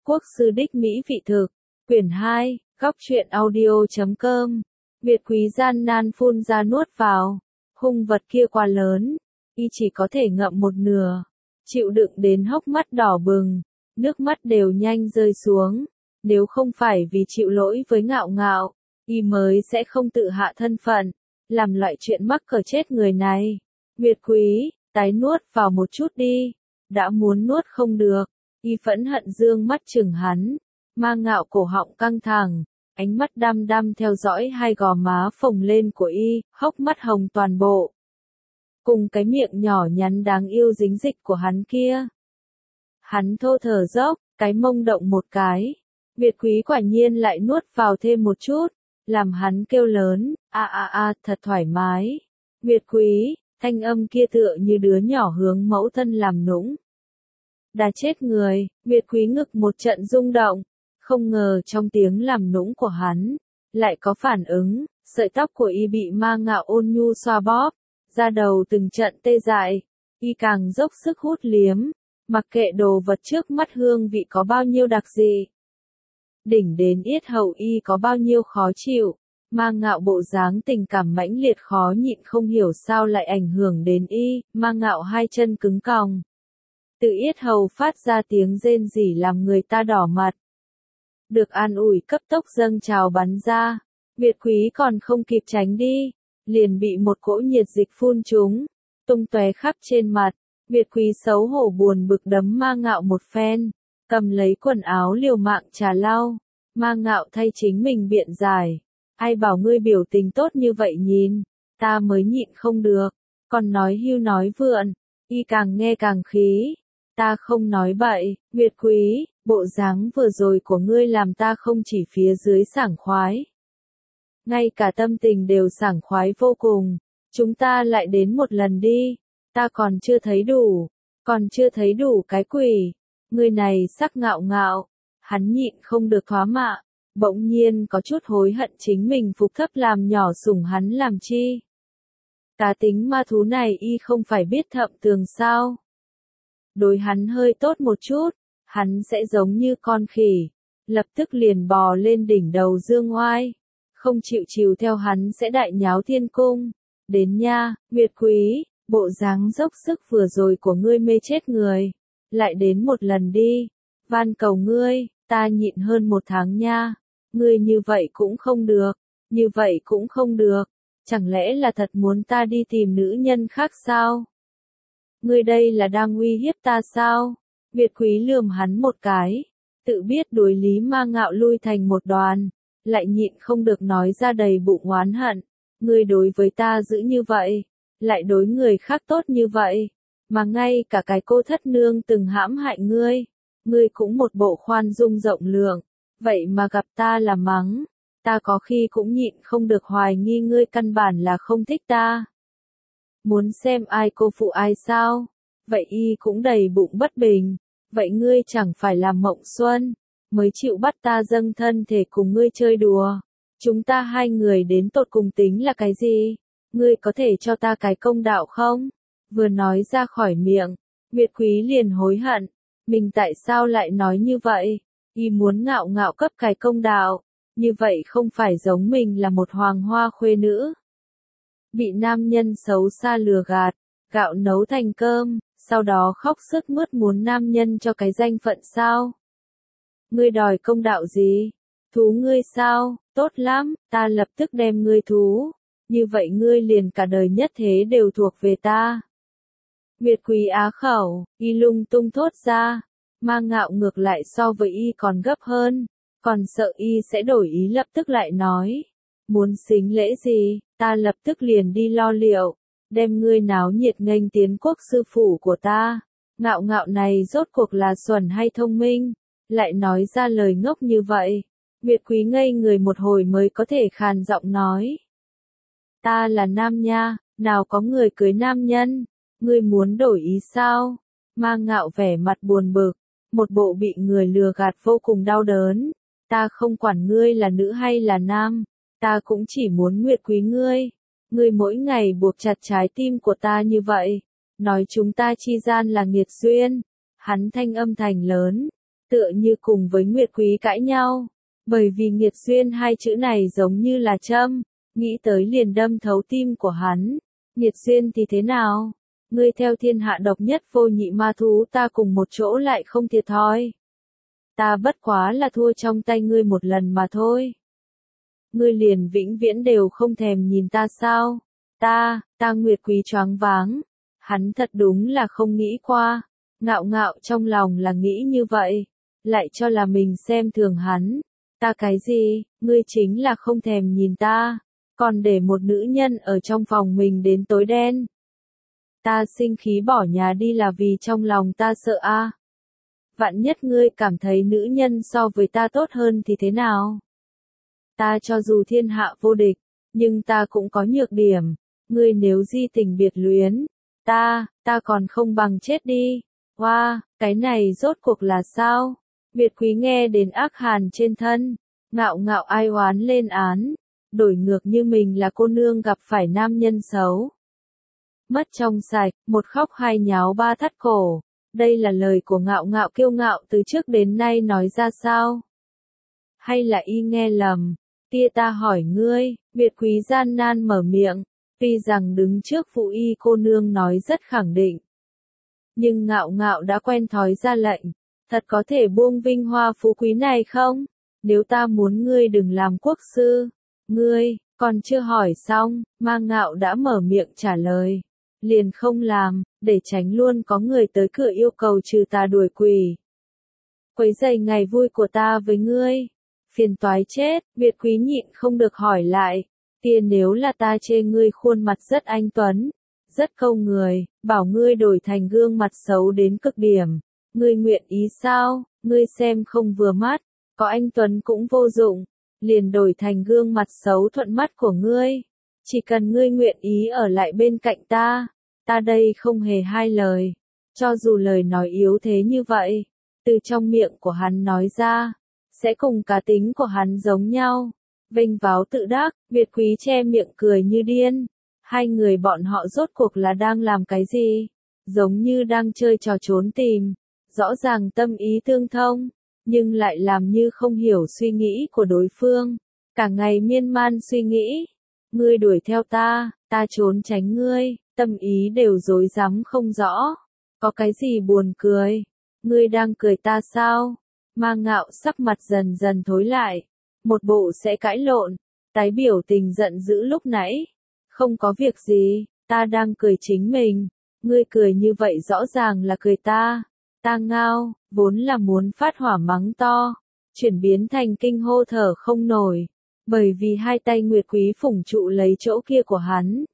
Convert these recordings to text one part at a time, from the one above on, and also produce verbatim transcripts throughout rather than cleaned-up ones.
Quốc sư đích mỹ vị thực, quyển hai, góc truyện audio chấm com. Việt Quý gian nan phun ra nuốt vào, hung vật kia quá lớn, y chỉ có thể ngậm một nửa, chịu đựng đến hốc mắt đỏ bừng, nước mắt đều nhanh rơi xuống, nếu không phải vì chịu lỗi với Ngạo Ngạo, y mới sẽ không tự hạ thân phận, làm loại chuyện mắc cỡ chết người này. Việt Quý, tái nuốt vào một chút đi, đã muốn nuốt không được, y phẫn hận dương mắt chừng hắn, Ma Ngạo cổ họng căng thẳng, ánh mắt đăm đăm theo dõi hai gò má phồng lên của y, hốc mắt hồng toàn bộ. Cùng cái miệng nhỏ nhắn đáng yêu dính dịch của hắn kia. Hắn thô thở dốc, cái mông động một cái. Việt Quý quả nhiên lại nuốt vào thêm một chút, làm hắn kêu lớn, a a a, thật thoải mái. Việt Quý, thanh âm kia tựa như đứa nhỏ hướng mẫu thân làm nũng. Đã chết người, Việt Quý ngực một trận rung động, không ngờ trong tiếng làm nũng của hắn, lại có phản ứng, sợi tóc của y bị Ma Ngạo ôn nhu xoa bóp, da đầu từng trận tê dại, y càng dốc sức hút liếm, mặc kệ đồ vật trước mắt hương vị có bao nhiêu đặc dị. Đỉnh đến yết hầu y có bao nhiêu khó chịu, Ma Ngạo bộ dáng tình cảm mãnh liệt khó nhịn không hiểu sao lại ảnh hưởng đến y, Ma Ngạo hai chân cứng còng. Từ yết hầu phát ra tiếng rên rỉ làm người ta đỏ mặt. Được an ủi cấp tốc dâng trào bắn ra, Việt Quý còn không kịp tránh đi, liền bị một cỗ nhiệt dịch phun trúng, tung tóe khắp trên mặt. Việt Quý xấu hổ buồn bực đấm Ma Ngạo một phen, cầm lấy quần áo liều mạng trà lau. Ma Ngạo thay chính mình biện giải, ai bảo ngươi biểu tình tốt như vậy nhìn, ta mới nhịn không được, còn nói hưu nói vượn, y càng nghe càng khí. Ta không nói bậy, Việt Quý, bộ dáng vừa rồi của ngươi làm ta không chỉ phía dưới sảng khoái. Ngay cả tâm tình đều sảng khoái vô cùng, chúng ta lại đến một lần đi, ta còn chưa thấy đủ, còn chưa thấy đủ cái quỷ, ngươi này sắc Ngạo Ngạo, hắn nhịn không được thoá mạ, bỗng nhiên có chút hối hận chính mình phục thấp làm nhỏ sủng hắn làm chi. Cá tính ma thú này y không phải biết thậm tường sao. Đối hắn hơi tốt một chút, hắn sẽ giống như con khỉ, lập tức liền bò lên đỉnh đầu dương oai, không chịu chiều theo hắn sẽ đại nháo thiên cung. Đến nha, Việt Quý, bộ dáng dốc sức vừa rồi của ngươi mê chết người, lại đến một lần đi, van cầu ngươi, ta nhịn hơn một tháng nha, ngươi như vậy cũng không được, như vậy cũng không được, chẳng lẽ là thật muốn ta đi tìm nữ nhân khác sao? Ngươi đây là đang uy hiếp ta sao? Việt Quý lườm hắn một cái, tự biết đối lý Ma Ngạo lui thành một đoàn, lại nhịn không được nói ra đầy bụng oán hận. Ngươi đối với ta giữ như vậy, lại đối người khác tốt như vậy, mà ngay cả cái cô thất nương từng hãm hại ngươi, ngươi cũng một bộ khoan dung rộng lượng, vậy mà gặp ta là mắng, ta có khi cũng nhịn không được hoài nghi ngươi căn bản là không thích ta. Muốn xem ai cô phụ ai sao? Vậy y cũng đầy bụng bất bình. Vậy ngươi chẳng phải là Mộng Xuân, mới chịu bắt ta dâng thân thể cùng ngươi chơi đùa. Chúng ta hai người đến tột cùng tính là cái gì? Ngươi có thể cho ta cái công đạo không? Vừa nói ra khỏi miệng, Việt Quý liền hối hận. Mình tại sao lại nói như vậy? Y muốn Ngạo Ngạo cấp cái công đạo. Như vậy không phải giống mình là một hoàng hoa khuê nữ. Bị nam nhân xấu xa lừa gạt, gạo nấu thành cơm, sau đó khóc sức mướt muốn nam nhân cho cái danh phận sao? Ngươi đòi công đạo gì? Thú ngươi sao? Tốt lắm, ta lập tức đem ngươi thú. Như vậy ngươi liền cả đời nhất thế đều thuộc về ta. Việt Quý á khẩu, y lung tung thốt ra. Ma Ngạo ngược lại so với y còn gấp hơn, còn sợ y sẽ đổi ý lập tức lại nói. Muốn xính lễ gì, ta lập tức liền đi lo liệu, đem ngươi náo nhiệt nghênh tiến quốc sư phủ của ta. Ngạo Ngạo này rốt cuộc là xuẩn hay thông minh, lại nói ra lời ngốc như vậy. Việt Quý ngây người một hồi mới có thể khàn giọng nói. Ta là nam nha, nào có người cưới nam nhân, ngươi muốn đổi ý sao? Ma Ngạo vẻ mặt buồn bực, một bộ bị người lừa gạt vô cùng đau đớn. Ta không quản ngươi là nữ hay là nam, ta cũng chỉ muốn Nguyệt Quý ngươi. Ngươi mỗi ngày buộc chặt trái tim của ta như vậy, nói chúng ta chi gian là nghiệt duyên. Hắn thanh âm thành lớn, tựa như cùng với Nguyệt Quý cãi nhau, bởi vì nghiệt duyên hai chữ này giống như là châm, nghĩ tới liền đâm thấu tim của hắn. Nghiệt duyên thì thế nào? Ngươi theo thiên hạ độc nhất vô nhị ma thú ta cùng một chỗ lại không thiệt thòi. Ta bất quá là thua trong tay ngươi một lần mà thôi. Ngươi liền vĩnh viễn đều không thèm nhìn ta sao? Ta, ta Nguyệt Quý choáng váng. Hắn thật đúng là không nghĩ qua. Ngạo ngạo trong lòng là nghĩ như vậy. Lại cho là mình xem thường hắn. Ta cái gì, ngươi chính là không thèm nhìn ta. Còn để một nữ nhân ở trong phòng mình đến tối đen. Ta sinh khí bỏ nhà đi là vì trong lòng ta sợ a. À. Vạn nhất ngươi cảm thấy nữ nhân so với ta tốt hơn thì thế nào? Ta cho dù thiên hạ vô địch, nhưng ta cũng có nhược điểm. Ngươi nếu di tình biệt luyến, ta, ta còn không bằng chết đi. Hoa, wow, cái này rốt cuộc là sao? Việt Quý nghe đến ác hàn trên thân, ngạo ngạo ai oán lên án, đổi ngược như mình là cô nương gặp phải nam nhân xấu. Mất trong sạch, một khóc hai nháo ba thắt cổ. Đây là lời của ngạo ngạo kiêu ngạo từ trước đến nay nói ra sao? Hay là y nghe lầm? Kia ta hỏi ngươi, Việt Quý gian nan mở miệng, tuy rằng đứng trước phụ y cô nương nói rất khẳng định. Nhưng ngạo ngạo đã quen thói ra lệnh, thật có thể buông vinh hoa phú quý này không? Nếu ta muốn ngươi đừng làm quốc sư, ngươi, còn chưa hỏi xong, ma ngạo đã mở miệng trả lời. Liền không làm, để tránh luôn có người tới cửa yêu cầu trừ tà đuổi quỷ. Quấy rầy ngày vui của ta với ngươi. Phiền toái chết, Việt Quý nhịn không được hỏi lại. Kia nếu là ta chê ngươi khuôn mặt rất anh tuấn, rất câu người, bảo ngươi đổi thành gương mặt xấu đến cực điểm. Ngươi nguyện ý sao? Ngươi xem không vừa mắt, có anh tuấn cũng vô dụng. Liền đổi thành gương mặt xấu thuận mắt của ngươi. Chỉ cần ngươi nguyện ý ở lại bên cạnh ta. Ta đây không hề hai lời, cho dù lời nói yếu thế như vậy, từ trong miệng của hắn nói ra, sẽ cùng cá tính của hắn giống nhau. Vênh váo tự đắc, Việt Quý che miệng cười như điên. Hai người bọn họ rốt cuộc là đang làm cái gì? Giống như đang chơi trò trốn tìm, rõ ràng tâm ý tương thông, nhưng lại làm như không hiểu suy nghĩ của đối phương. Cả ngày miên man suy nghĩ, ngươi đuổi theo ta, ta trốn tránh ngươi. Tâm ý đều rối rắm không rõ. Có cái gì buồn cười? Ngươi đang cười ta sao? Ma ngạo sắc mặt dần dần thối lại. Một bộ sẽ cãi lộn. Tái biểu tình giận dữ lúc nãy. Không có việc gì, ta đang cười chính mình. Ngươi cười như vậy rõ ràng là cười ta. Ta ngao, vốn là muốn phát hỏa mắng to. Chuyển biến thành kinh hô thở không nổi. Bởi vì hai tay Nguyệt Quý phủng trụ lấy chỗ kia của hắn.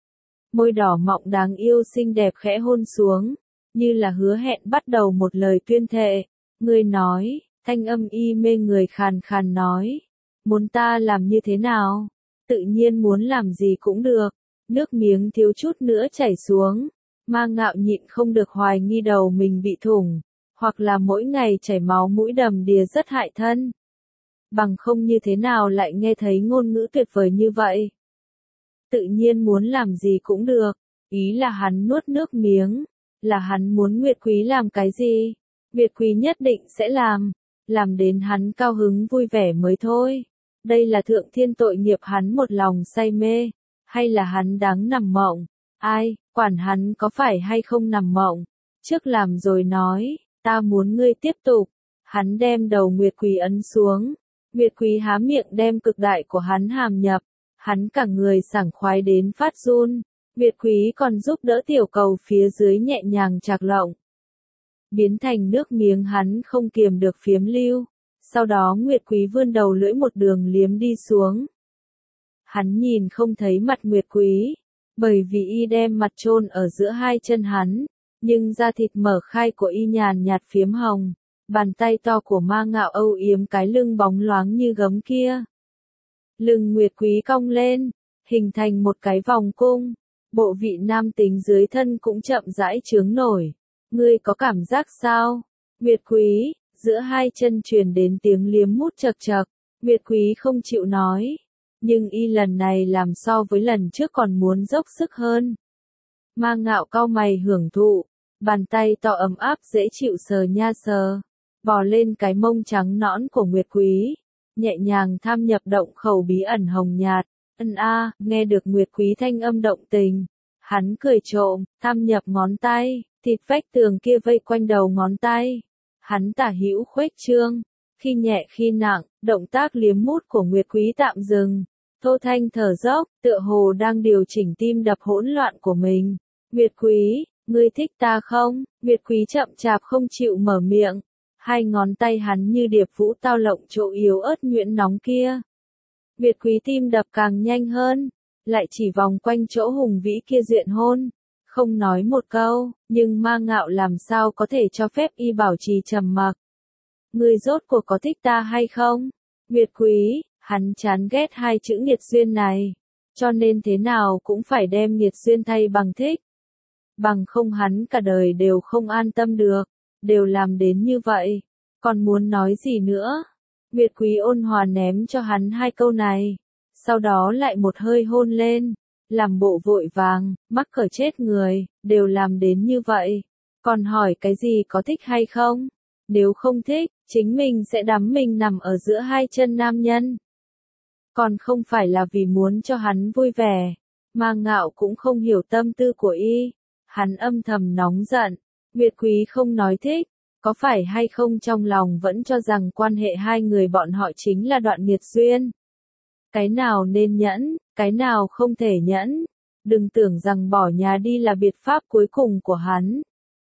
Môi đỏ mọng đáng yêu xinh đẹp khẽ hôn xuống, như là hứa hẹn bắt đầu một lời tuyên thệ. Ngươi nói, thanh âm y mê người khàn khàn nói. Muốn ta làm như thế nào? Tự nhiên muốn làm gì cũng được. Nước miếng thiếu chút nữa chảy xuống. Ma ngạo nhịn không được hoài nghi đầu mình bị thủng. Hoặc là mỗi ngày chảy máu mũi đầm đìa rất hại thân. Bằng không như thế nào lại nghe thấy ngôn ngữ tuyệt vời như vậy. Tự nhiên muốn làm gì cũng được, ý là hắn nuốt nước miếng, là hắn muốn Nguyệt Quý làm cái gì, Nguyệt Quý nhất định sẽ làm, làm đến hắn cao hứng vui vẻ mới thôi. Đây là thượng thiên tội nghiệp hắn một lòng say mê, hay là hắn đáng nằm mộng, ai, quản hắn có phải hay không nằm mộng, trước làm rồi nói, ta muốn ngươi tiếp tục, hắn đem đầu Nguyệt Quý ấn xuống, Nguyệt Quý há miệng đem cực đại của hắn hàm nhập. Hắn cả người sảng khoái đến phát run, Việt Quý còn giúp đỡ tiểu cầu phía dưới nhẹ nhàng chạc lộng. Biến thành nước miếng hắn không kiềm được phiếm lưu, sau đó Nguyệt Quý vươn đầu lưỡi một đường liếm đi xuống. Hắn nhìn không thấy mặt Nguyệt Quý, bởi vì y đem mặt chôn ở giữa hai chân hắn, nhưng da thịt mở khai của y nhàn nhạt phiếm hồng, bàn tay to của ma ngạo âu yếm cái lưng bóng loáng như gấm kia. Lưng Nguyệt Quý cong lên, hình thành một cái vòng cung, bộ vị nam tính dưới thân cũng chậm rãi chướng nổi. Ngươi có cảm giác sao? Nguyệt Quý, giữa hai chân truyền đến tiếng liếm mút chật chật, Nguyệt Quý không chịu nói, nhưng y lần này làm so với lần trước còn muốn dốc sức hơn. Ma ngạo cau mày hưởng thụ, bàn tay to ấm áp dễ chịu sờ nha sờ, bò lên cái mông trắng nõn của Nguyệt Quý, nhẹ nhàng tham nhập động khẩu bí ẩn hồng nhạt. Ân a, nghe được Nguyệt Quý thanh âm động tình, hắn cười trộm, tham nhập ngón tay, thịt vách tường kia vây quanh đầu ngón tay. Hắn tả hữu khuếch trương, khi nhẹ khi nặng, động tác liếm mút của Nguyệt Quý tạm dừng. Thô Thanh thở dốc, tựa hồ đang điều chỉnh tim đập hỗn loạn của mình. Nguyệt Quý, ngươi thích ta không? Nguyệt Quý chậm chạp không chịu mở miệng. Hai ngón tay hắn như điệp vũ tao lộng chỗ yếu ớt nhuyễn nóng kia. Nguyệt Quý tim đập càng nhanh hơn, lại chỉ vòng quanh chỗ hùng vĩ kia duyện hôn. Không nói một câu, nhưng Ma Ngạo làm sao có thể cho phép y bảo trì trầm mặc. Ngươi rốt cuộc có thích ta hay không? Nguyệt Quý, hắn chán ghét hai chữ nghiệt duyên này, cho nên thế nào cũng phải đem nghiệt duyên thay bằng thích. Bằng không hắn cả đời đều không an tâm được, đều làm đến như vậy, còn muốn nói gì nữa? Nguyệt Quý ôn hòa ném cho hắn hai câu này, sau đó lại một hơi hôn lên, làm bộ vội vàng, mắc cỡ chết người, đều làm đến như vậy, còn hỏi cái gì có thích hay không? Nếu không thích, chính mình sẽ đắm mình nằm ở giữa hai chân nam nhân. Còn không phải là vì muốn cho hắn vui vẻ. Ma Ngạo cũng không hiểu tâm tư của y. Hắn âm thầm nóng giận. Nguyệt Quý không nói thích. Có phải hay không trong lòng vẫn cho rằng quan hệ hai người bọn họ chính là đoạn nghiệt duyên. Cái nào nên nhẫn, cái nào không thể nhẫn. Đừng tưởng rằng bỏ nhà đi là biện pháp cuối cùng của hắn.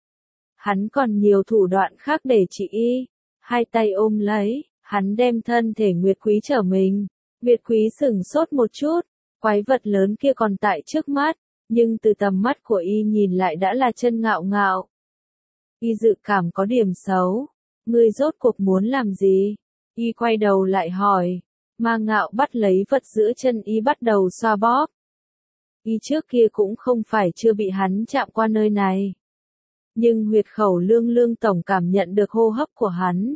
Hắn còn nhiều thủ đoạn khác để trị y. Hai tay ôm lấy, hắn đem thân thể Nguyệt Quý trở mình. Nguyệt Quý sửng sốt một chút, quái vật lớn kia còn tại trước mắt, nhưng từ tầm mắt của y nhìn lại đã là chân ngạo ngạo. Y dự cảm có điểm xấu, ngươi rốt cuộc muốn làm gì? Y quay đầu lại hỏi, Ma Ngạo bắt lấy vật giữa chân y bắt đầu xoa bóp. Y trước kia cũng không phải chưa bị hắn chạm qua nơi này. Nhưng huyệt khẩu lương lương tổng cảm nhận được hô hấp của hắn.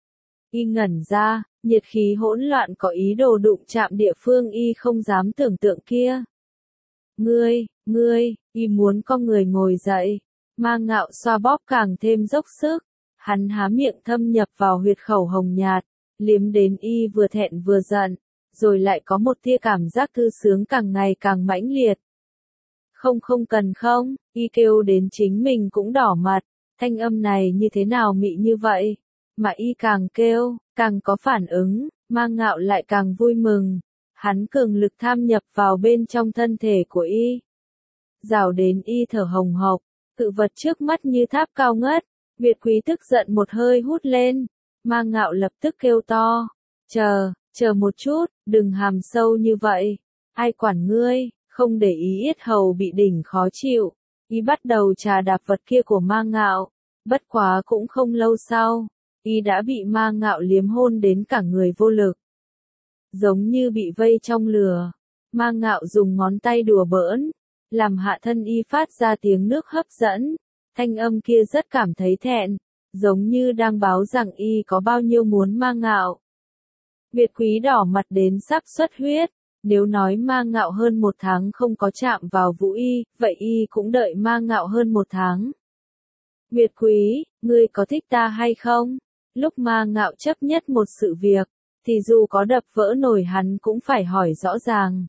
Y ngẩn ra, nhiệt khí hỗn loạn có ý đồ đụng chạm địa phương y không dám tưởng tượng kia. Ngươi, ngươi, y muốn con người ngồi dậy. Ma Ngạo xoa bóp càng thêm dốc sức. Hắn há miệng thâm nhập vào huyệt khẩu hồng nhạt, liếm đến y vừa thẹn vừa giận, rồi lại có một tia cảm giác thư sướng càng ngày càng mãnh liệt. Không không cần không, y kêu đến chính mình cũng đỏ mặt, thanh âm này như thế nào mị như vậy, mà y càng kêu, càng có phản ứng, Ma Ngạo lại càng vui mừng, hắn cường lực tham nhập vào bên trong thân thể của y. Rào đến y thở hồng hộc, tự vật trước mắt như tháp cao ngất, Nguyệt Quý tức giận một hơi hút lên, Ma Ngạo lập tức kêu to, chờ, chờ một chút, đừng hàm sâu như vậy, ai quản ngươi. Không để ý yết hầu bị đỉnh khó chịu, y bắt đầu trà đạp vật kia của Ma Ngạo, bất quá cũng không lâu sau, y đã bị Ma Ngạo liếm hôn đến cả người vô lực. Giống như bị vây trong lửa, Ma Ngạo dùng ngón tay đùa bỡn, làm hạ thân y phát ra tiếng nước hấp dẫn, thanh âm kia rất cảm thấy thẹn, giống như đang báo rằng y có bao nhiêu muốn Ma Ngạo. Nguyệt Quý đỏ mặt đến sắp xuất huyết. Nếu nói Ma Ngạo hơn một tháng không có chạm vào Vũ Y, vậy y cũng đợi Ma Ngạo hơn một tháng. Nguyệt Quý, ngươi có thích ta hay không? Lúc Ma Ngạo chấp nhất một sự việc, thì dù có đập vỡ nồi hắn cũng phải hỏi rõ ràng.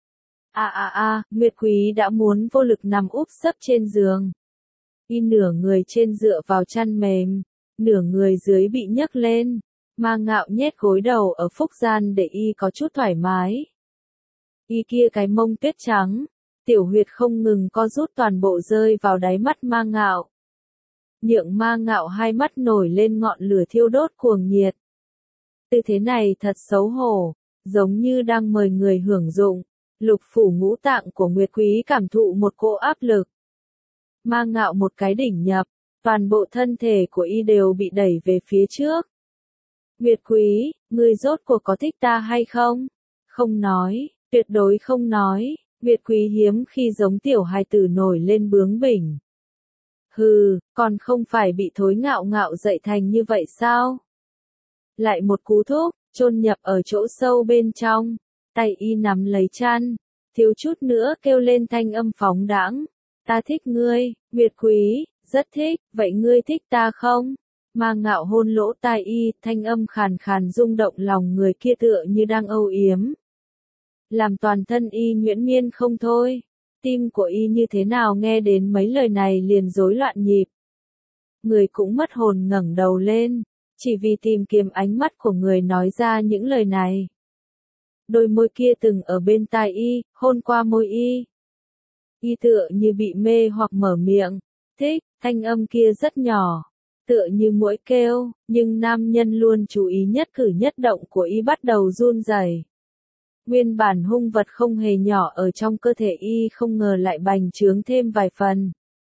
À à à, Nguyệt Quý đã muốn vô lực nằm úp sấp trên giường. Y nửa người trên dựa vào chăn mềm, nửa người dưới bị nhấc lên. Ma Ngạo nhét gối đầu ở phúc gian để y có chút thoải mái. Y kia cái mông tuyết trắng, tiểu huyệt không ngừng co rút toàn bộ rơi vào đáy mắt Ma Ngạo. Nhượng Ma Ngạo hai mắt nổi lên ngọn lửa thiêu đốt cuồng nhiệt. Tư thế này thật xấu hổ, giống như đang mời người hưởng dụng. Lục phủ ngũ tạng của Nguyệt Quý cảm thụ một cỗ áp lực. Ma Ngạo một cái đỉnh nhập, toàn bộ thân thể của y đều bị đẩy về phía trước. Nguyệt Quý, ngươi rốt cuộc có thích ta hay không? Không nói. Tuyệt đối không nói, Nguyệt Quý hiếm khi giống tiểu hài tử nổi lên bướng bỉnh. Hừ, còn không phải bị Thối Ngạo Ngạo dạy thành như vậy sao? Lại một cú thúc, chôn nhập ở chỗ sâu bên trong, tay y nắm lấy chăn, thiếu chút nữa kêu lên thanh âm phóng đãng. Ta thích ngươi, Nguyệt Quý, rất thích, vậy ngươi thích ta không? Ma Ngạo hôn lỗ tai y, thanh âm khàn khàn rung động lòng người kia tựa như đang âu yếm. Làm toàn thân y nhuyễn miên không thôi. Tim của y như thế nào nghe đến mấy lời này liền rối loạn nhịp. Người cũng mất hồn ngẩng đầu lên, chỉ vì tìm kiếm ánh mắt của người nói ra những lời này. Đôi môi kia từng ở bên tai y, hôn qua môi y. Y tựa như bị mê hoặc mở miệng, thích, thanh âm kia rất nhỏ, tựa như muỗi kêu, nhưng nam nhân luôn chú ý nhất cử nhất động của y bắt đầu run rẩy. Nguyên bản hung vật không hề nhỏ ở trong cơ thể y không ngờ lại bành trướng thêm vài phần.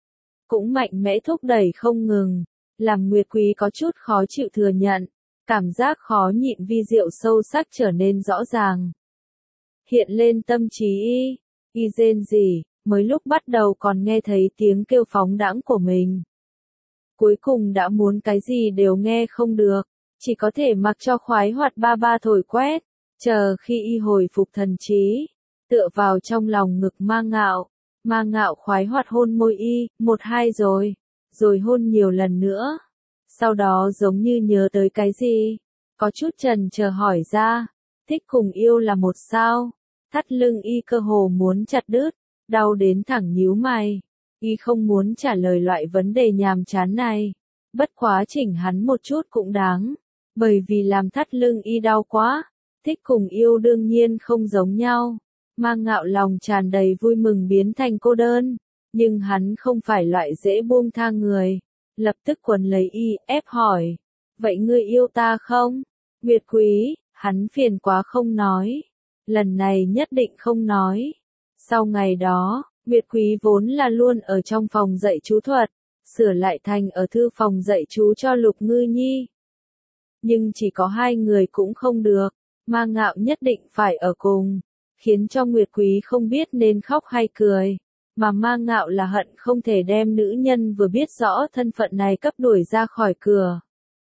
Cũng mạnh mẽ thúc đẩy không ngừng, làm Nguyệt Quý có chút khó chịu thừa nhận, cảm giác khó nhịn vi diệu sâu sắc trở nên rõ ràng. Hiện lên tâm trí y, y rên rỉ, mới lúc bắt đầu còn nghe thấy tiếng kêu phóng đãng của mình. Cuối cùng đã muốn cái gì đều nghe không được, chỉ có thể mặc cho khoái hoạt ba ba thổi quét, chờ khi y hồi phục thần trí, tựa vào trong lòng ngực Ma Ngạo. Ma Ngạo khoái hoạt hôn môi y, một hai rồi, rồi hôn nhiều lần nữa. Sau đó giống như nhớ tới cái gì, có chút chần chờ hỏi ra, thích cùng yêu là một sao? Thắt lưng y cơ hồ muốn chặt đứt, đau đến thẳng nhíu mày. Y không muốn trả lời loại vấn đề nhàm chán này, bất quá chỉnh hắn một chút cũng đáng, bởi vì làm thắt lưng y đau quá. Thích cùng yêu đương nhiên không giống nhau. Ma Ngạo lòng tràn đầy vui mừng biến thành cô đơn, nhưng hắn không phải loại dễ buông tha người, lập tức quấn lấy y, ép hỏi, vậy ngươi yêu ta không? Nguyệt Quý, hắn phiền quá không nói, lần này nhất định không nói. Sau ngày đó, Nguyệt Quý vốn là luôn ở trong phòng dạy chú thuật, sửa lại thành ở thư phòng dạy chú cho Lục Ngư Nhi. Nhưng chỉ có hai người cũng không được, Ma Ngạo nhất định phải ở cùng, khiến cho Nguyệt Quý không biết nên khóc hay cười, mà Ma Ngạo là hận không thể đem nữ nhân vừa biết rõ thân phận này cấp đuổi ra khỏi cửa.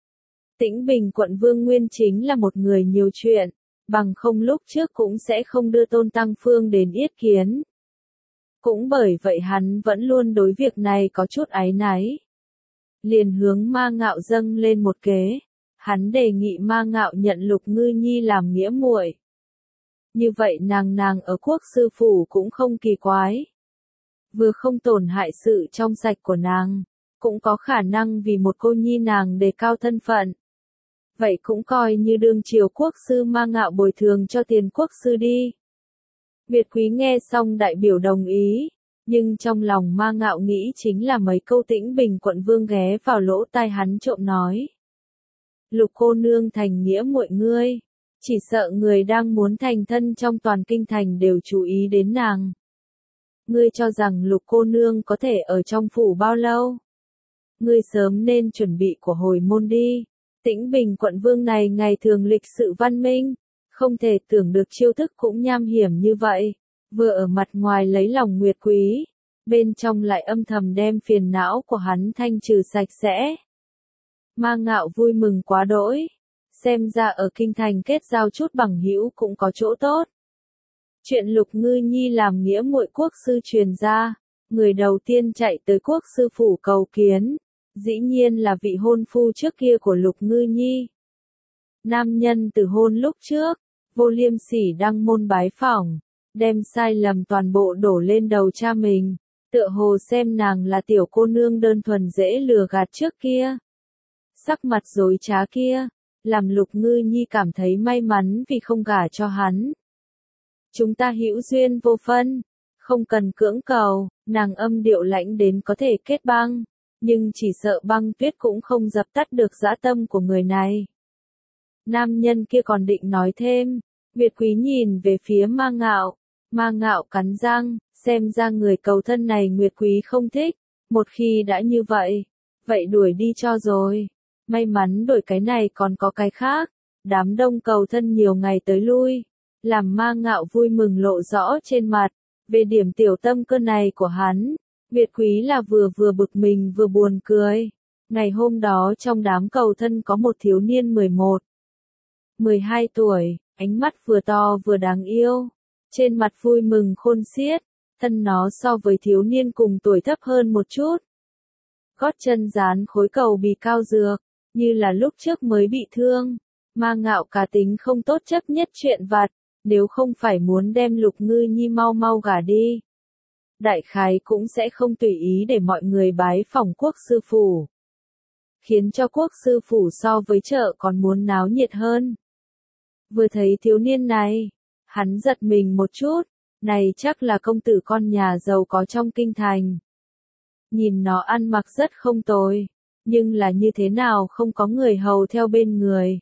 Tĩnh Bình quận Vương Nguyên chính là một người nhiều chuyện, bằng không lúc trước cũng sẽ không đưa Tôn Tăng Phương đến yết kiến. Cũng bởi vậy hắn vẫn luôn đối việc này có chút áy náy. Liền hướng Ma Ngạo dâng lên một kế, hắn đề nghị Ma Ngạo nhận Lục Ngư Nhi làm nghĩa muội. Như vậy nàng nàng ở quốc sư phủ cũng không kỳ quái. Vừa không tổn hại sự trong sạch của nàng, cũng có khả năng vì một cô nhi nàng đề cao thân phận. Vậy cũng coi như đương triều quốc sư Ma Ngạo bồi thường cho tiền quốc sư đi. Việt Quý nghe xong đại biểu đồng ý, nhưng trong lòng Ma Ngạo nghĩ chính là mấy câu Tĩnh Bình quận vương ghé vào lỗ tai hắn trộm nói. Lục cô nương thành nghĩa muội ngươi, chỉ sợ người đang muốn thành thân trong toàn kinh thành đều chú ý đến nàng. Ngươi cho rằng Lục cô nương có thể ở trong phủ bao lâu? Ngươi sớm nên chuẩn bị của hồi môn đi. Tĩnh Bình quận vương này ngày thường lịch sự văn minh, không thể tưởng được chiêu thức cũng nham hiểm như vậy, vừa ở mặt ngoài lấy lòng Nguyệt Quý, bên trong lại âm thầm đem phiền não của hắn thanh trừ sạch sẽ. Ma Ngạo vui mừng quá đỗi, xem ra ở kinh thành kết giao chút bằng hữu cũng có chỗ tốt. Chuyện Lục Ngư Nhi làm nghĩa muội quốc sư truyền ra, người đầu tiên chạy tới quốc sư phủ cầu kiến, dĩ nhiên là vị hôn phu trước kia của Lục Ngư Nhi. Nam nhân từ hôn lúc trước, vô liêm sỉ đăng môn bái phỏng, đem sai lầm toàn bộ đổ lên đầu cha mình, tựa hồ xem nàng là tiểu cô nương đơn thuần dễ lừa gạt trước kia. Sắc mặt dối trá kia, làm Lục Ngư Nhi cảm thấy may mắn vì không gả cho hắn. Chúng ta hữu duyên vô phân, không cần cưỡng cầu, nàng âm điệu lãnh đến có thể kết băng, nhưng chỉ sợ băng tuyết cũng không dập tắt được dã tâm của người này. Nam nhân kia còn định nói thêm, Việt Quý nhìn về phía Ma Ngạo, Ma Ngạo cắn răng, xem ra người cầu thân này Nguyệt Quý không thích, một khi đã như vậy, vậy đuổi đi cho rồi. May mắn đổi cái này còn có cái khác, đám đông cầu thân nhiều ngày tới lui, làm Ma Ngạo vui mừng lộ rõ trên mặt, về điểm tiểu tâm cơ này của hắn, Việt Quý là vừa vừa bực mình vừa buồn cười. Ngày hôm đó trong đám cầu thân có một thiếu niên mười một, mười hai tuổi, ánh mắt vừa to vừa đáng yêu, trên mặt vui mừng khôn xiết, thân nó so với thiếu niên cùng tuổi thấp hơn một chút. Gót chân dán khối cầu bì cao dược, như là lúc trước mới bị thương. Ma Ngạo cá tính không tốt chấp nhất chuyện vặt, nếu không phải muốn đem Lục Ngư Nhi mau mau gả đi. Đại khái cũng sẽ không tùy ý để mọi người bái phỏng quốc sư phủ. Khiến cho quốc sư phủ so với chợ còn muốn náo nhiệt hơn. Vừa thấy thiếu niên này, hắn giật mình một chút, này chắc là công tử con nhà giàu có trong kinh thành. Nhìn nó ăn mặc rất không tồi, nhưng là như thế nào không có người hầu theo bên người.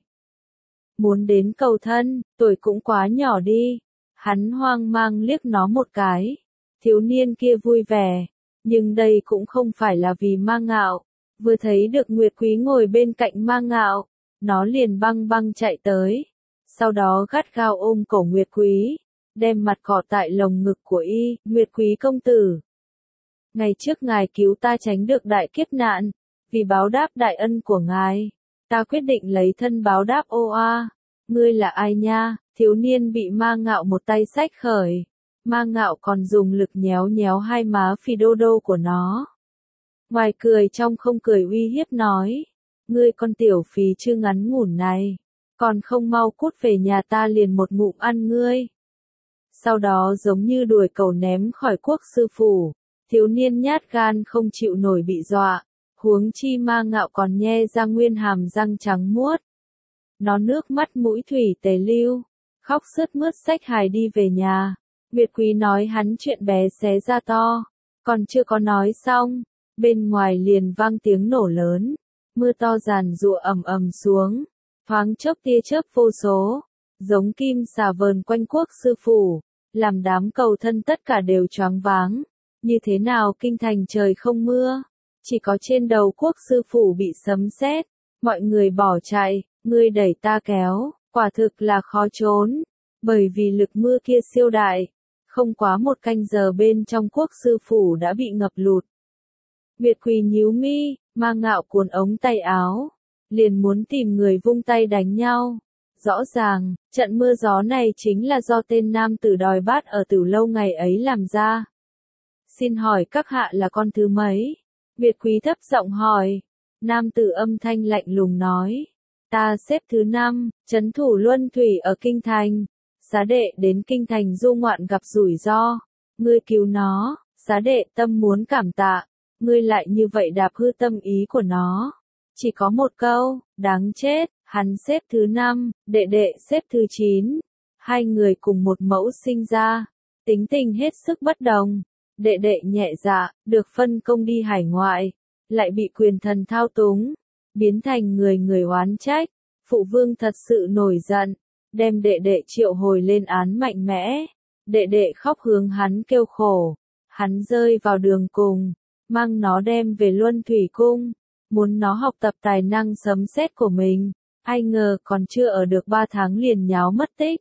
Muốn đến cầu thân, tuổi cũng quá nhỏ đi. Hắn hoang mang liếc nó một cái. Thiếu niên kia vui vẻ, nhưng đây cũng không phải là vì Ma Ngạo. Vừa thấy được Nguyệt Quý ngồi bên cạnh Ma Ngạo, nó liền băng băng chạy tới. Sau đó gắt gao ôm cổ Nguyệt Quý, đem mặt cọ tại lồng ngực của y. Nguyệt Quý công tử, ngày trước ngài cứu ta tránh được đại kiếp nạn, vì báo đáp đại ân của ngài, ta quyết định lấy thân báo đáp ô a. Ngươi là ai nha? Thiếu niên bị Ma Ngạo một tay xách khởi. Ma Ngạo còn dùng lực nhéo nhéo hai má phì đô đô của nó. Ngoài cười trong không cười uy hiếp nói. Ngươi con tiểu phí chưa ngắn ngủn này, còn không mau cút về nhà ta liền một ngụm ăn ngươi. Sau đó giống như đuổi cầu ném khỏi quốc sư phủ. Thiếu niên nhát gan không chịu nổi bị dọa. Huống chi Ma Ngạo còn nhe ra nguyên hàm răng trắng muốt. Nó nước mắt mũi thủy tề lưu, khóc sướt mướt xách hài đi về nhà. Nguyệt Quý nói hắn chuyện bé xé ra to, còn chưa có nói xong, bên ngoài liền vang tiếng nổ lớn, mưa to giàn giụa ầm ầm xuống, thoáng chốc tia chớp vô số, giống kim xà vờn quanh quốc sư phủ, làm đám cầu thân tất cả đều choáng váng. Như thế nào kinh thành trời không mưa, chỉ có trên đầu quốc sư phủ bị sấm sét, mọi người bỏ chạy. Ngươi đẩy ta kéo, quả thực là khó trốn, bởi vì lực mưa kia siêu đại, không quá một canh giờ bên trong quốc sư phủ đã bị ngập lụt. Nguyệt Quý nhíu mi, Ma Ngạo cuốn ống tay áo, liền muốn tìm người vung tay đánh nhau. Rõ ràng, trận mưa gió này chính là do tên nam tử đòi bát ở Tử Lâu ngày ấy làm ra. Xin hỏi các hạ là con thứ mấy? Nguyệt Quý thấp giọng hỏi. Nam tử âm thanh lạnh lùng nói. Ta xếp thứ năm, trấn thủ Luân Thủy ở Kinh Thành. Xá đệ đến Kinh Thành du ngoạn gặp rủi ro. Ngươi cứu nó, xá đệ tâm muốn cảm tạ. Ngươi lại như vậy đạp hư tâm ý của nó. Chỉ có một câu, đáng chết, hắn xếp thứ năm, đệ đệ xếp thứ chín. Hai người cùng một mẫu sinh ra, tính tình hết sức bất đồng. Đệ đệ nhẹ dạ, được phân công đi hải ngoại, lại bị quyền thần thao túng. Biến thành người người oán trách, phụ vương thật sự nổi giận, đem đệ đệ triệu hồi lên án mạnh mẽ, đệ đệ khóc hướng hắn kêu khổ, hắn rơi vào đường cùng, mang nó đem về Luân Thủy Cung, muốn nó học tập tài năng sấm sét của mình, ai ngờ còn chưa ở được ba tháng liền nháo mất tích,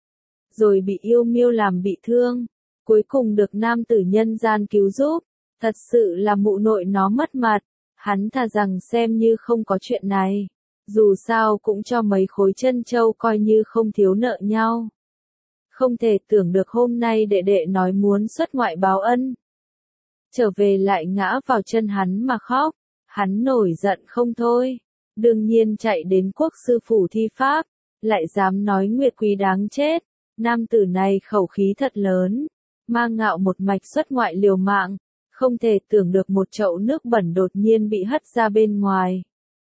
rồi bị yêu miêu làm bị thương, cuối cùng được nam tử nhân gian cứu giúp, thật sự là mụ nội nó mất mặt. Hắn thà rằng xem như không có chuyện này, dù sao cũng cho mấy khối chân châu coi như không thiếu nợ nhau. Không thể tưởng được hôm nay đệ đệ nói muốn xuất ngoại báo ân. Trở về lại ngã vào chân hắn mà khóc, hắn nổi giận không thôi, đương nhiên chạy đến quốc sư phủ thi pháp, lại dám nói Nguyệt Quý đáng chết, nam tử này khẩu khí thật lớn, Ma Ngạo một mạch xuất ngoại liều mạng. Không thể tưởng được một chậu nước bẩn đột nhiên bị hất ra bên ngoài.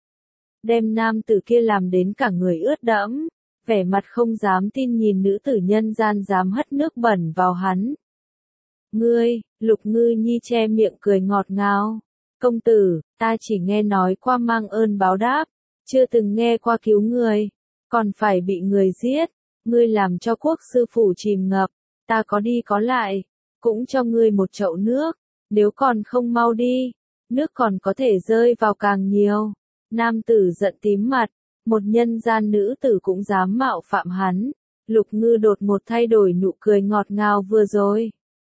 Đem nam tử kia làm đến cả người ướt đẫm, vẻ mặt không dám tin nhìn nữ tử nhân gian dám hất nước bẩn vào hắn. Ngươi, Lục Ngư Nhi che miệng cười ngọt ngào. Công tử, ta chỉ nghe nói qua mang ơn báo đáp, chưa từng nghe qua cứu người, còn phải bị người giết. Ngươi làm cho quốc sư phủ chìm ngập, ta có đi có lại, cũng cho ngươi một chậu nước. Nếu còn không mau đi, nước còn có thể rơi vào càng nhiều. Nam tử giận tím mặt, một nhân gian nữ tử cũng dám mạo phạm hắn. Lục Ngư đột ngột thay đổi nụ cười ngọt ngào vừa rồi.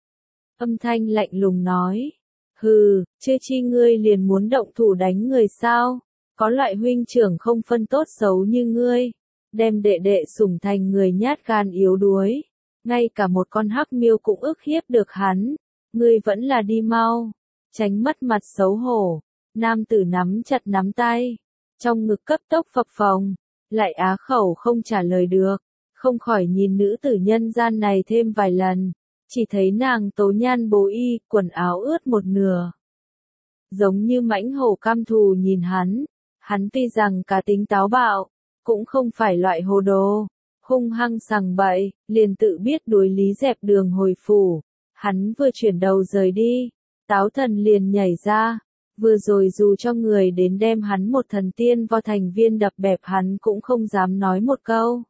Âm thanh lạnh lùng nói, hừ, chưa chi ngươi liền muốn động thủ đánh người sao? Có loại huynh trưởng không phân tốt xấu như ngươi, đem đệ đệ sủng thành người nhát gan yếu đuối. Ngay cả một con hắc miêu cũng ức hiếp được hắn. Ngươi vẫn là đi mau, tránh mất mặt xấu hổ. Nam tử nắm chặt nắm tay, trong ngực cấp tốc phập phồng, lại á khẩu không trả lời được, không khỏi nhìn nữ tử nhân gian này thêm vài lần, chỉ thấy nàng tố nhan bố y, quần áo ướt một nửa. Giống như mãnh hổ cam thù nhìn hắn, hắn tuy rằng cá tính táo bạo, cũng không phải loại hồ đồ, hung hăng sằng bậy, liền tự biết đối lý dẹp đường hồi phủ, hắn vừa chuyển đầu rời đi, táo thần liền nhảy ra, vừa rồi dù cho người đến đem hắn một thần tiên vo thành viên đập bẹp hắn cũng không dám nói một câu.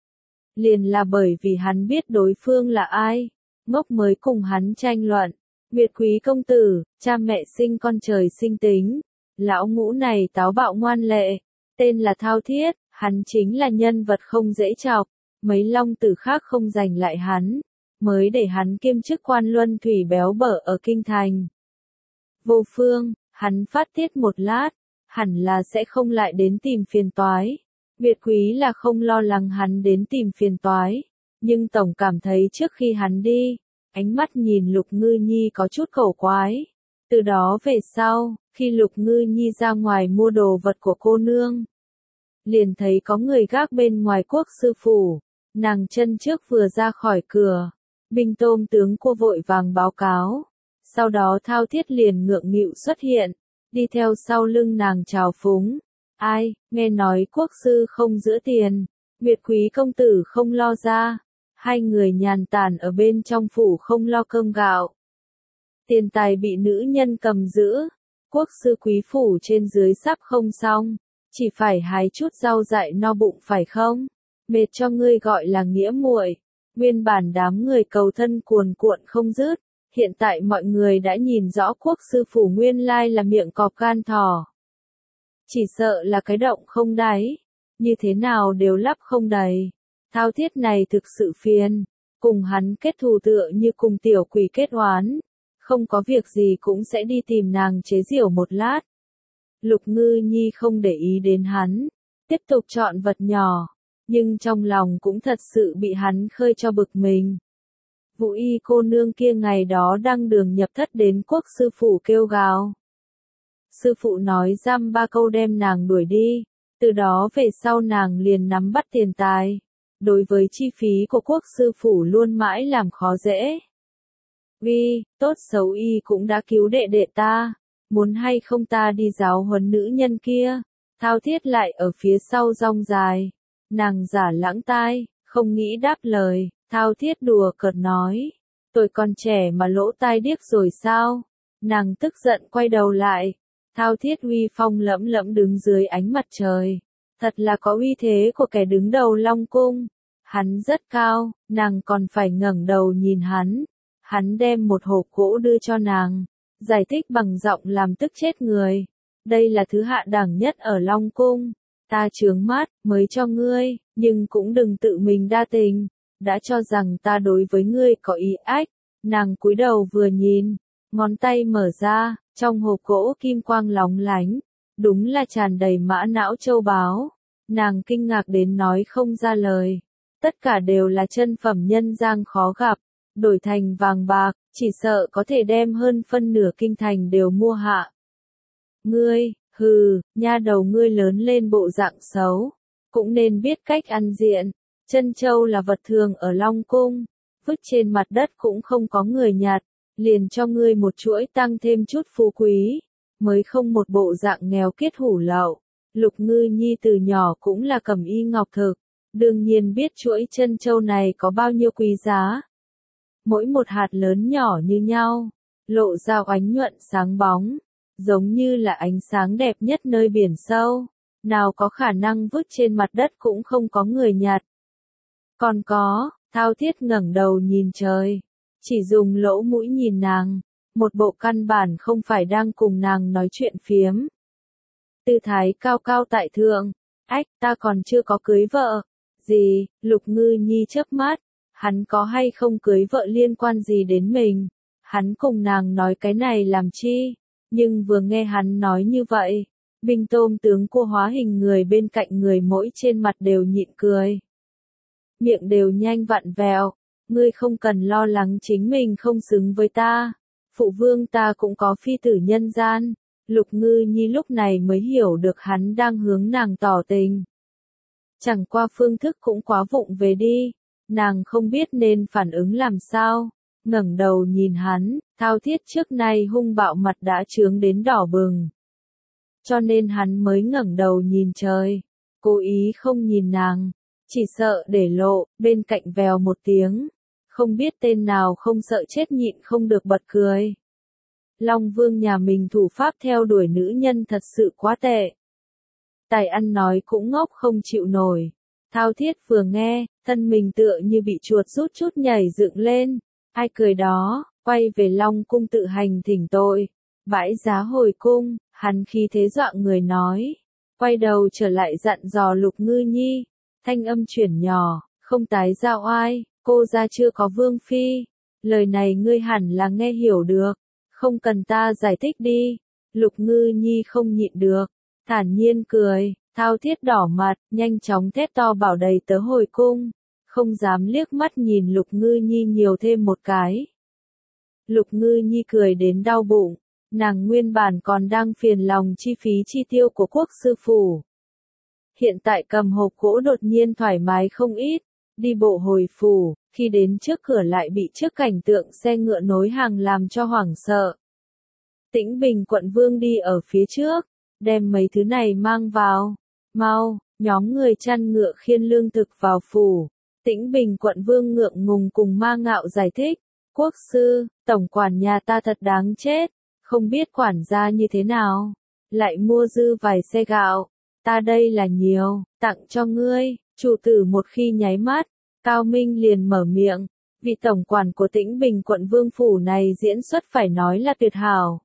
Liền là bởi vì hắn biết đối phương là ai, ngốc mới cùng hắn tranh luận. Nguyệt quý công tử, cha mẹ sinh con trời sinh tính, lão ngũ này táo bạo ngoan lệ, tên là Thao Thiết, hắn chính là nhân vật không dễ chọc, mấy long tử khác không giành lại hắn, mới để hắn kiêm chức quan luân thủy béo bở ở kinh thành. Vô phương, hắn phát tiết một lát, hẳn là sẽ không lại đến tìm phiền toái. Nguyệt quý là không lo lắng hắn đến tìm phiền toái, nhưng tổng cảm thấy trước khi hắn đi, ánh mắt nhìn Lục Ngư Nhi có chút cổ quái. Từ đó về sau, khi Lục Ngư Nhi ra ngoài mua đồ vật của cô nương, liền thấy có người gác bên ngoài quốc sư phủ, nàng chân trước vừa ra khỏi cửa, binh tôm tướng cô vội vàng báo cáo, sau đó Thao Thiết liền ngượng nghịu xuất hiện, đi theo sau lưng nàng chào phúng, ai, nghe nói quốc sư không giữ tiền, Nguyệt quý công tử không lo ra. Hai người nhàn tản ở bên trong phủ không lo cơm gạo. Tiền tài bị nữ nhân cầm giữ, quốc sư quý phủ trên dưới sắp không xong, chỉ phải hái chút rau dại no bụng phải không? Mệt cho ngươi gọi là nghĩa muội. Nguyên bản đám người cầu thân cuồn cuộn không dứt, hiện tại mọi người đã nhìn rõ quốc sư phủ nguyên lai là miệng cọp gan thỏ. Chỉ sợ là cái động không đáy, như thế nào đều lắp không đầy. Thao Thiết này thực sự phiền, cùng hắn kết thù tựa như cùng tiểu quỷ kết oán, không có việc gì cũng sẽ đi tìm nàng chế giễu một lát. Lục Ngư Nhi không để ý đến hắn, tiếp tục chọn vật nhỏ, nhưng trong lòng cũng thật sự bị hắn khơi cho bực mình. Vũ y cô nương kia ngày đó đăng đường nhập thất đến quốc sư phụ kêu gào. Sư phụ nói dăm ba câu đem nàng đuổi đi, từ đó về sau nàng liền nắm bắt tiền tài. Đối với chi phí của quốc sư phủ luôn mãi làm khó dễ. Vi, tốt xấu y cũng đã cứu đệ đệ ta, muốn hay không ta đi giáo huấn nữ nhân kia. Thao Thiết lại ở phía sau rong dài, nàng giả lãng tai, không nghĩ đáp lời, Thao Thiết đùa cợt nói, tôi còn trẻ mà lỗ tai điếc rồi sao? Nàng tức giận quay đầu lại, Thao Thiết uy phong lẫm lẫm đứng dưới ánh mặt trời. Thật là có uy thế của kẻ đứng đầu Long Cung. Hắn rất cao, nàng còn phải ngẩng đầu nhìn hắn. Hắn đem một hộp gỗ đưa cho nàng, giải thích bằng giọng làm tức chết người. Đây là thứ hạ đẳng nhất ở Long Cung. Ta chướng mắt, mới cho ngươi, nhưng cũng đừng tự mình đa tình. Đã cho rằng ta đối với ngươi có ý ách. Nàng cúi đầu vừa nhìn, ngón tay mở ra, trong hộp gỗ kim quang lóng lánh. Đúng là tràn đầy mã não châu báu. Nàng kinh ngạc đến nói không ra lời. Tất cả đều là chân phẩm nhân gian khó gặp. Đổi thành vàng bạc, chỉ sợ có thể đem hơn phân nửa kinh thành đều mua hạ. Ngươi, hừ, nha đầu ngươi lớn lên bộ dạng xấu. Cũng nên biết cách ăn diện. Chân châu là vật thường ở Long Cung. Vứt trên mặt đất cũng không có người nhặt. Liền cho ngươi một chuỗi tăng thêm chút phú quý. Mới không một bộ dạng nghèo kiết hủ lậu. Lục Ngư Nhi từ nhỏ cũng là cẩm y ngọc thực, đương nhiên biết chuỗi chân châu này có bao nhiêu quý giá. Mỗi một hạt lớn nhỏ như nhau, lộ ra oánh nhuận sáng bóng, giống như là ánh sáng đẹp nhất nơi biển sâu, nào có khả năng vứt trên mặt đất cũng không có người nhặt. Còn có, Thao Thiết ngẩng đầu nhìn trời, chỉ dùng lỗ mũi nhìn nàng, một bộ căn bản không phải đang cùng nàng nói chuyện phiếm. Tư thái cao cao tại thượng, ách ta còn chưa có cưới vợ, gì, Lục Ngư Nhi chớp mắt, hắn có hay không cưới vợ liên quan gì đến mình, hắn cùng nàng nói cái này làm chi, nhưng vừa nghe hắn nói như vậy, binh tôm tướng cô hóa hình người bên cạnh người mỗi trên mặt đều nhịn cười. Miệng đều nhanh vặn vẹo, ngươi không cần lo lắng chính mình không xứng với ta, phụ vương ta cũng có phi tử nhân gian. Lục Ngư Nhi lúc này mới hiểu được hắn đang hướng nàng tỏ tình. Chẳng qua phương thức cũng quá vụng về đi, nàng không biết nên phản ứng làm sao, ngẩng đầu nhìn hắn, Thao Thiết trước nay hung bạo mặt đã chướng đến đỏ bừng. Cho nên hắn mới ngẩng đầu nhìn trời, cố ý không nhìn nàng, chỉ sợ để lộ, bên cạnh vèo một tiếng, không biết tên nào không sợ chết nhịn không được bật cười. Long Vương nhà mình thủ pháp theo đuổi nữ nhân thật sự quá tệ. Tài ăn nói cũng ngốc không chịu nổi. Thao Thiết vừa nghe, thân mình tựa như bị chuột rút chút nhảy dựng lên. Ai cười đó, quay về Long cung tự hành thỉnh tội. Bãi giá hồi cung, hắn khí thế dọa người nói. Quay đầu trở lại dặn dò Lục Ngư Nhi. Thanh âm chuyển nhỏ, không tái giao oai, cô ra chưa có vương phi. Lời này ngươi hẳn là nghe hiểu được. Không cần ta giải thích đi. Lục Ngư Nhi không nhịn được. Thản nhiên cười, Thao Thiết đỏ mặt, nhanh chóng thét to bảo đầy tớ hồi cung. Không dám liếc mắt nhìn Lục Ngư Nhi nhiều thêm một cái. Lục Ngư Nhi cười đến đau bụng. Nàng nguyên bản còn đang phiền lòng chi phí chi tiêu của quốc sư phủ. Hiện tại cầm hộp gỗ đột nhiên thoải mái không ít. Đi bộ hồi phủ, khi đến trước cửa lại bị trước cảnh tượng xe ngựa nối hàng làm cho hoảng sợ. Tĩnh Bình quận vương đi ở phía trước, đem mấy thứ này mang vào. Mau, nhóm người chăn ngựa khiêng lương thực vào phủ. Tĩnh Bình quận vương ngượng ngùng cùng Ma Ngạo giải thích. Quốc sư, tổng quản nhà ta thật đáng chết. Không biết quản gia như thế nào. Lại mua dư vài xe gạo. Ta đây là nhiều, tặng cho ngươi. Chủ tử một khi nháy mắt, Cao Minh liền mở miệng. Vị tổng quản của Tĩnh Bình quận vương phủ này diễn xuất phải nói là tuyệt hảo.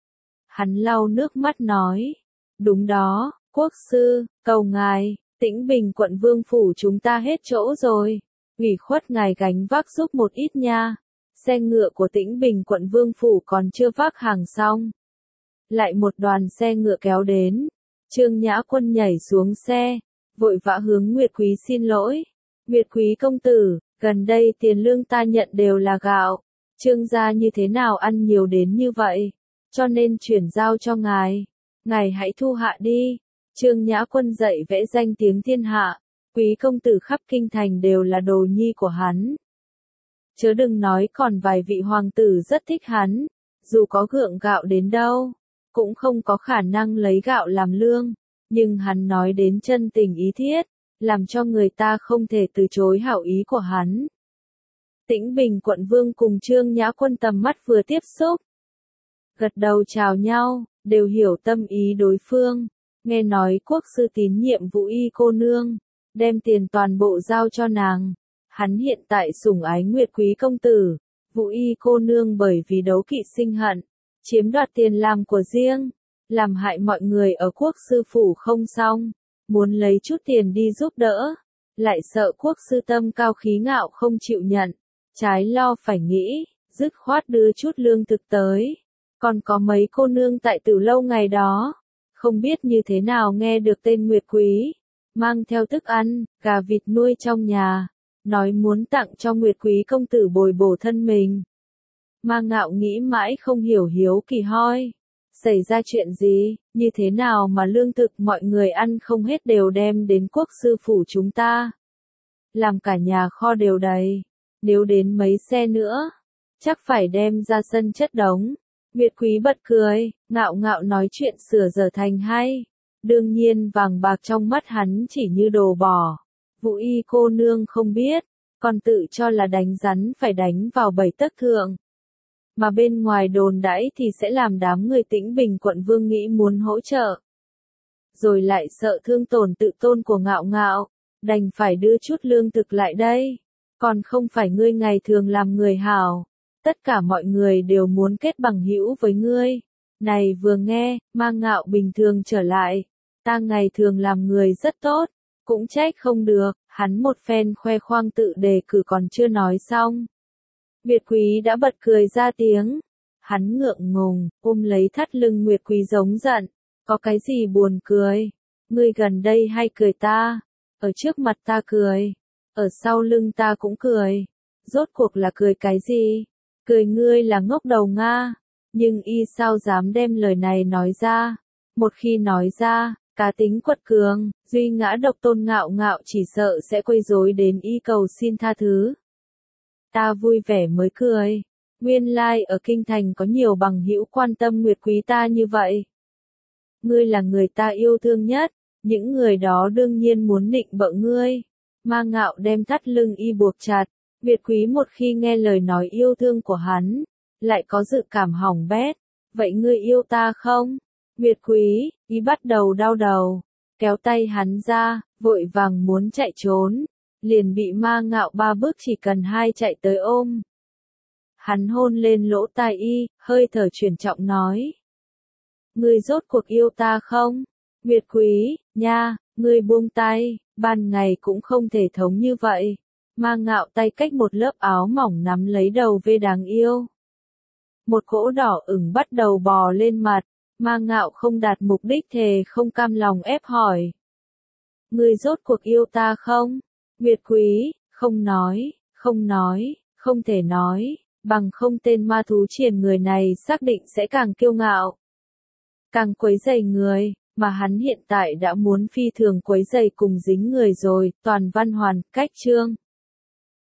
Hắn lau nước mắt nói. Đúng đó, quốc sư, cầu ngài, Tĩnh Bình quận vương phủ chúng ta hết chỗ rồi. Ủy khuất ngài gánh vác giúp một ít nha. Xe ngựa của Tĩnh Bình quận vương phủ còn chưa vác hàng xong. Lại một đoàn xe ngựa kéo đến. Trương Nhã Quân nhảy xuống xe, vội vã hướng Nguyệt Quý xin lỗi. Nguyệt Quý công tử, gần đây tiền lương ta nhận đều là gạo. Trương gia như thế nào ăn nhiều đến như vậy, cho nên chuyển giao cho ngài. Ngài hãy thu hạ đi. Trương Nhã Quân dạy vẽ danh tiếng thiên hạ. Quý công tử khắp kinh thành đều là đồ nhi của hắn. Chớ đừng nói còn vài vị hoàng tử rất thích hắn. Dù có gượng gạo đến đâu, cũng không có khả năng lấy gạo làm lương. Nhưng hắn nói đến chân tình ý thiết, làm cho người ta không thể từ chối hảo ý của hắn. Tĩnh Bình quận vương cùng Trương Nhã Quân tầm mắt vừa tiếp xúc. Gật đầu chào nhau, đều hiểu tâm ý đối phương. Nghe nói quốc sư tín nhiệm Vũ Y cô nương, đem tiền toàn bộ giao cho nàng. Hắn hiện tại sủng ái Nguyệt Quý công tử. Vũ Y cô nương bởi vì đấu kỵ sinh hận, chiếm đoạt tiền làm của riêng, làm hại mọi người ở quốc sư phủ không xong, muốn lấy chút tiền đi giúp đỡ, lại sợ quốc sư tâm cao khí ngạo không chịu nhận, trái lo phải nghĩ, dứt khoát đưa chút lương thực tới. Còn có mấy cô nương tại Tử Lâu ngày đó, không biết như thế nào nghe được tên Nguyệt Quý, mang theo thức ăn, gà vịt nuôi trong nhà, nói muốn tặng cho Nguyệt Quý công tử bồi bổ thân mình. Ma Ngạo nghĩ mãi không hiểu, hiếu kỳ hỏi. Xảy ra chuyện gì, như thế nào mà lương thực mọi người ăn không hết đều đem đến quốc sư phủ chúng ta? Làm cả nhà kho đều đầy, nếu đến mấy xe nữa, chắc phải đem ra sân chất đống. Nguyệt Quý bật cười, ngạo ngạo nói chuyện sửa giờ thành hay. Đương nhiên vàng bạc trong mắt hắn chỉ như đồ bỏ. Vũ Y cô nương không biết, còn tự cho là đánh rắn phải đánh vào bảy tấc thượng. Mà bên ngoài đồn đãi thì sẽ làm đám người Tĩnh Bình quận vương nghĩ muốn hỗ trợ. Rồi lại sợ thương tổn tự tôn của ngạo ngạo, đành phải đưa chút lương thực lại đây. Còn không phải ngươi ngày thường làm người hảo, tất cả mọi người đều muốn kết bằng hữu với ngươi. Này vừa nghe, Ma Ngạo bình thường trở lại, ta ngày thường làm người rất tốt, cũng trách không được, hắn một phen khoe khoang tự đề cử còn chưa nói xong. Nguyệt Quý đã bật cười ra tiếng. Hắn ngượng ngùng, ôm lấy thắt lưng Nguyệt Quý giống giận. Có cái gì buồn cười? Ngươi gần đây hay cười ta? Ở trước mặt ta cười. Ở sau lưng ta cũng cười. Rốt cuộc là cười cái gì? Cười ngươi là ngốc đầu Nga. Nhưng y sao dám đem lời này nói ra? Một khi nói ra, cá tính quật cường, duy ngã độc tôn ngạo ngạo chỉ sợ sẽ quấy rối đến y cầu xin tha thứ. Ta vui vẻ mới cười. Nguyên lai ở kinh thành có nhiều bằng hữu quan tâm Nguyệt Quý ta như vậy. Ngươi là người ta yêu thương nhất, những người đó đương nhiên muốn nịnh bợ ngươi. Ma Ngạo đem thắt lưng y buộc chặt, Nguyệt Quý một khi nghe lời nói yêu thương của hắn, lại có dự cảm hỏng bét. Vậy ngươi yêu ta không? Nguyệt Quý, y bắt đầu đau đầu, kéo tay hắn ra, vội vàng muốn chạy trốn, liền bị Ma Ngạo ba bước chỉ cần hai chạy tới ôm. Hắn hôn lên lỗ tai y, hơi thở chuyển trọng nói. Ngươi rốt cuộc yêu ta không? Nguyệt Quý, nha, ngươi buông tay, ban ngày cũng không thể thống như vậy. Ma Ngạo tay cách một lớp áo mỏng nắm lấy đầu vê đáng yêu. Một cỗ đỏ ửng bắt đầu bò lên mặt, Ma Ngạo không đạt mục đích thề không cam lòng ép hỏi. Ngươi rốt cuộc yêu ta không? Nguyệt Quý, không nói, không nói, không thể nói, bằng không tên ma thú triền người này xác định sẽ càng kiêu ngạo. Càng quấy rầy người, mà hắn hiện tại đã muốn phi thường quấy rầy cùng dính người rồi, toàn văn hoàn, cách chương.